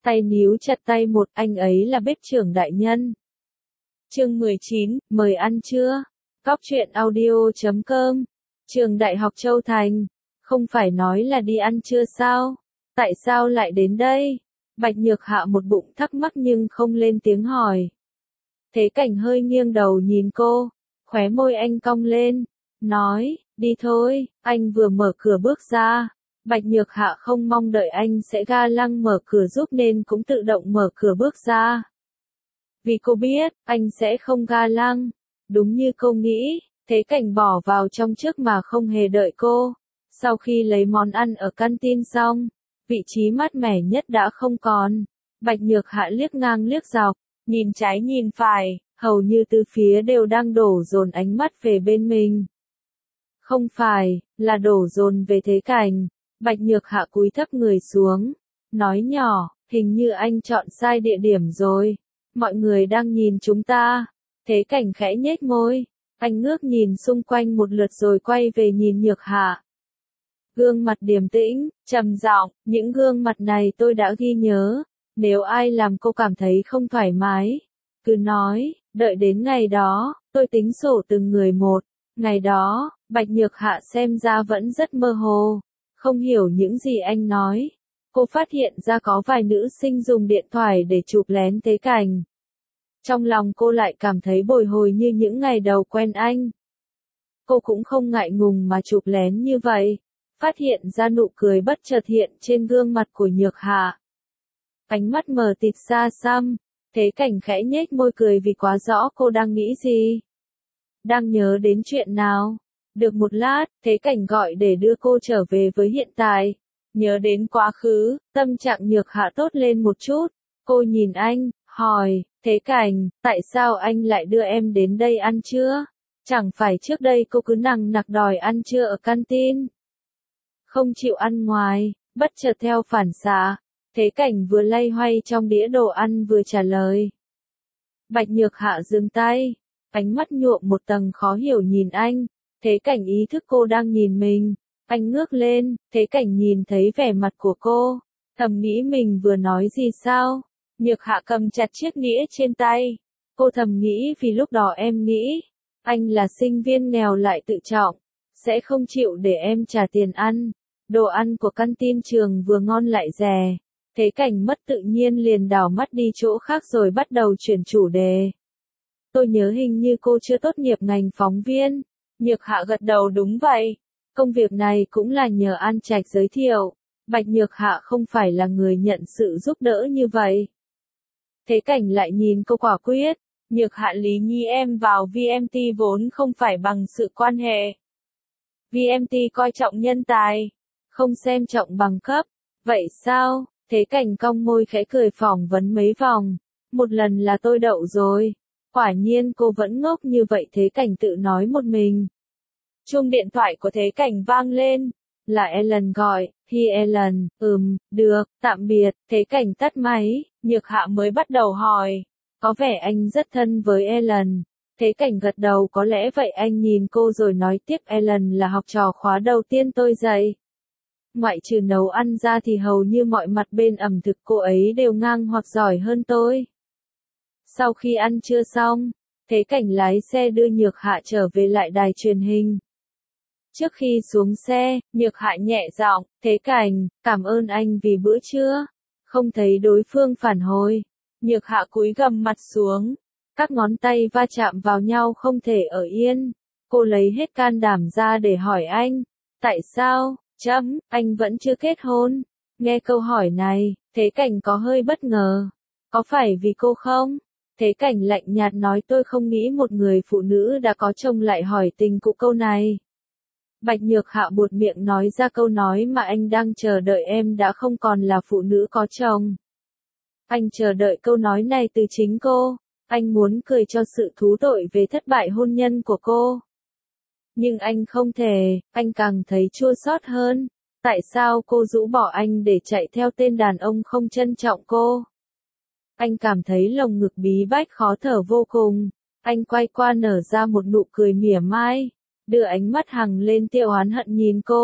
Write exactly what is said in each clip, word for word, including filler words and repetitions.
tay níu chặt tay một, anh ấy là bếp trưởng đại nhân. Chương mười chín, mời ăn trưa. Cóc truyện audio chấm com. Trường Đại học Châu Thành. Không phải nói là đi ăn trưa sao? Tại sao lại đến đây? Bạch Nhược Hạ một bụng thắc mắc nhưng không lên tiếng hỏi. Thế Cảnh hơi nghiêng đầu nhìn cô, khóe môi anh cong lên, nói, đi thôi. Anh vừa mở cửa bước ra. Bạch Nhược Hạ không mong đợi anh sẽ ga lăng mở cửa giúp nên cũng tự động mở cửa bước ra. Vì cô biết, anh sẽ không ga lăng. Đúng như cô nghĩ, Thế Cảnh bỏ vào trong trước mà không hề đợi cô. Sau khi lấy món ăn ở canteen xong, vị trí mát mẻ nhất đã không còn. Bạch Nhược Hạ liếc ngang liếc dọc, nhìn trái nhìn phải, hầu như từ phía đều đang đổ dồn ánh mắt về bên mình. Không phải, là đổ dồn về Thế Cảnh. Bạch Nhược Hạ cúi thấp người xuống, nói nhỏ, hình như anh chọn sai địa điểm rồi. Mọi người đang nhìn chúng ta. Thế Cảnh khẽ nhếch môi, anh ngước nhìn xung quanh một lượt rồi quay về nhìn Nhược Hạ. Gương mặt điềm tĩnh, trầm giọng, những gương mặt này tôi đã ghi nhớ. Nếu ai làm cô cảm thấy không thoải mái, cứ nói, đợi đến ngày đó, tôi tính sổ từng người một. Ngày đó, Bạch Nhược Hạ xem ra vẫn rất mơ hồ, không hiểu những gì anh nói. Cô phát hiện ra có vài nữ sinh dùng điện thoại để chụp lén Thế Cảnh. Trong lòng cô lại cảm thấy bồi hồi như những ngày đầu quen anh. Cô cũng không ngại ngùng mà chụp lén như vậy. Phát hiện ra nụ cười bất chợt hiện trên gương mặt của Nhược Hạ. Ánh mắt mờ tịt xa xăm, Thế Cảnh khẽ nhếch môi cười vì quá rõ cô đang nghĩ gì. Đang nhớ đến chuyện nào? Được một lát, Thế Cảnh gọi để đưa cô trở về với hiện tại. Nhớ đến quá khứ, tâm trạng Nhược Hạ tốt lên một chút. Cô nhìn anh, hỏi, Thế Cảnh, tại sao anh lại đưa em đến đây ăn trưa? Chẳng phải trước đây cô cứ nằng nặc đòi ăn trưa ở canteen? Không chịu ăn ngoài, bất chợt theo phản xạ. Thế Cảnh vừa loay hoay trong đĩa đồ ăn vừa trả lời. Bạch Nhược Hạ dừng tay, ánh mắt nhuộm một tầng khó hiểu nhìn anh. Thế Cảnh ý thức cô đang nhìn mình. Anh ngước lên, Thế Cảnh nhìn thấy vẻ mặt của cô, thầm nghĩ mình vừa nói gì sao? Nhược Hạ cầm chặt chiếc nĩa trên tay. Cô thầm nghĩ vì lúc đó em nghĩ, anh là sinh viên nghèo lại tự trọng, sẽ không chịu để em trả tiền ăn. Đồ ăn của canteen trường vừa ngon lại rẻ. Thế Cảnh mất tự nhiên liền đảo mắt đi chỗ khác rồi bắt đầu chuyển chủ đề. Tôi nhớ hình như cô chưa tốt nghiệp ngành phóng viên. Nhược Hạ gật đầu đúng vậy. Công việc này cũng là nhờ An Trạch giới thiệu. Bạch Nhược Hạ không phải là người nhận sự giúp đỡ như vậy. Thế Cảnh lại nhìn cô quả quyết. Nhược Hạ Lý Nhi em vào vê em tê vốn không phải bằng sự quan hệ. vê em tê coi trọng nhân tài, không xem trọng bằng cấp. Vậy sao? Thế Cảnh cong môi khẽ cười phỏng vấn mấy vòng. Một lần là tôi đậu rồi. Quả nhiên cô vẫn ngốc như vậy. Thế Cảnh tự nói một mình. Chuông điện thoại của Thế Cảnh vang lên. Là Ellen gọi. Hi Ellen, ừm, được, tạm biệt. Thế Cảnh tắt máy. Nhược Hạ mới bắt đầu hỏi. Có vẻ anh rất thân với Ellen. Thế Cảnh gật đầu có lẽ vậy. Anh nhìn cô rồi nói tiếp Ellen là học trò khóa đầu tiên tôi dạy. Ngoại trừ nấu ăn ra thì hầu như mọi mặt bên ẩm thực cô ấy đều ngang hoặc giỏi hơn tôi. Sau khi ăn trưa xong, Thế Cảnh lái xe đưa Nhược Hạ trở về lại đài truyền hình. Trước khi xuống xe, Nhược Hạ nhẹ giọng, Thế Cảnh, cảm ơn anh vì bữa trưa. Không thấy đối phương phản hồi. Nhược Hạ cúi gằm mặt xuống. Các ngón tay va chạm vào nhau không thể ở yên. Cô lấy hết can đảm ra để hỏi anh. Tại sao? Chấm, anh vẫn chưa kết hôn. Nghe câu hỏi này, Thế Cảnh có hơi bất ngờ. Có phải vì cô không? Thế Cảnh lạnh nhạt nói tôi không nghĩ một người phụ nữ đã có chồng lại hỏi tình cụ câu này. Bạch Nhược Hạ buột miệng nói ra câu nói mà anh đang chờ đợi em đã không còn là phụ nữ có chồng. Anh chờ đợi câu nói này từ chính cô. Anh muốn cười cho sự thú tội về thất bại hôn nhân của cô. Nhưng anh không thể, anh càng thấy chua xót hơn. Tại sao cô rũ bỏ anh để chạy theo tên đàn ông không trân trọng cô? Anh cảm thấy lồng ngực bí bách khó thở vô cùng. Anh quay qua nở ra một nụ cười mỉa mai, đưa ánh mắt hằng lên tiêu oán hận nhìn cô.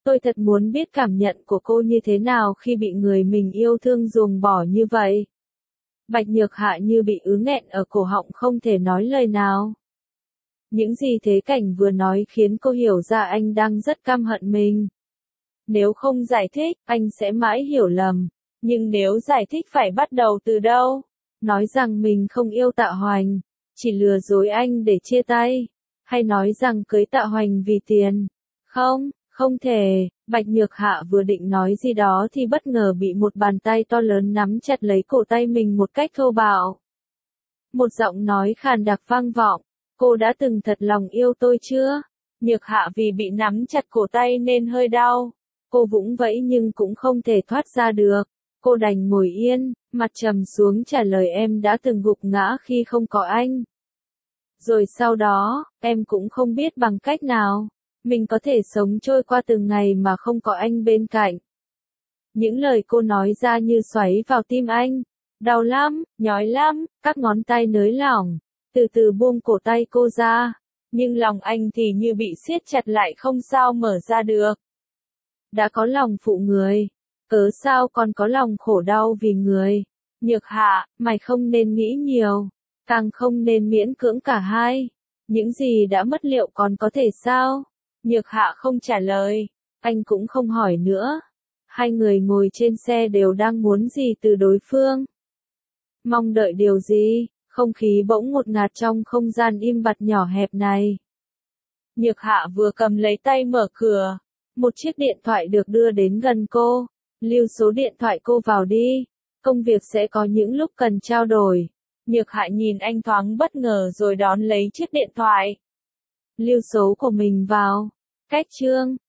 Tôi thật muốn biết cảm nhận của cô như thế nào khi bị người mình yêu thương ruồng bỏ như vậy. Bạch Nhược Hạ như bị ứ nghẹn ở cổ họng không thể nói lời nào. Những gì Thế Cảnh vừa nói khiến cô hiểu ra anh đang rất căm hận mình. Nếu không giải thích, anh sẽ mãi hiểu lầm. Nhưng nếu giải thích phải bắt đầu từ đâu? Nói rằng mình không yêu Tạ Hoành, chỉ lừa dối anh để chia tay. Hay nói rằng cưới Tạ Hoành vì tiền? Không, không thể. Bạch Nhược Hạ vừa định nói gì đó thì bất ngờ bị một bàn tay to lớn nắm chặt lấy cổ tay mình một cách thô bạo. Một giọng nói khàn đặc vang vọng. Cô đã từng thật lòng yêu tôi chưa? Nhược Hạ vì bị nắm chặt cổ tay nên hơi đau. Cô vũng vẫy nhưng cũng không thể thoát ra được. Cô đành ngồi yên, mặt trầm xuống trả lời em đã từng gục ngã khi không có anh. Rồi sau đó, em cũng không biết bằng cách nào, mình có thể sống trôi qua từng ngày mà không có anh bên cạnh. Những lời cô nói ra như xoáy vào tim anh. Đau lắm, nhói lắm, các ngón tay nới lỏng, từ từ buông cổ tay cô ra. Nhưng lòng anh thì như bị siết chặt lại không sao mở ra được. Đã có lòng phụ người, cớ sao còn có lòng khổ đau vì người? Nhược Hạ, mày không nên nghĩ nhiều, càng không nên miễn cưỡng cả hai. Những gì đã mất liệu còn có thể sao? Nhược Hạ không trả lời, anh cũng không hỏi nữa. Hai người ngồi trên xe đều đang muốn gì từ đối phương. Mong đợi điều gì? Không khí bỗng ngột ngạt trong không gian im bặt nhỏ hẹp này. Nhược Hạ vừa cầm lấy tay mở cửa. Một chiếc điện thoại được đưa đến gần cô. Lưu số điện thoại cô vào đi. Công việc sẽ có những lúc cần trao đổi. Nhược Hạ nhìn anh thoáng bất ngờ rồi đón lấy chiếc điện thoại. Lưu số của mình vào. Cách chương.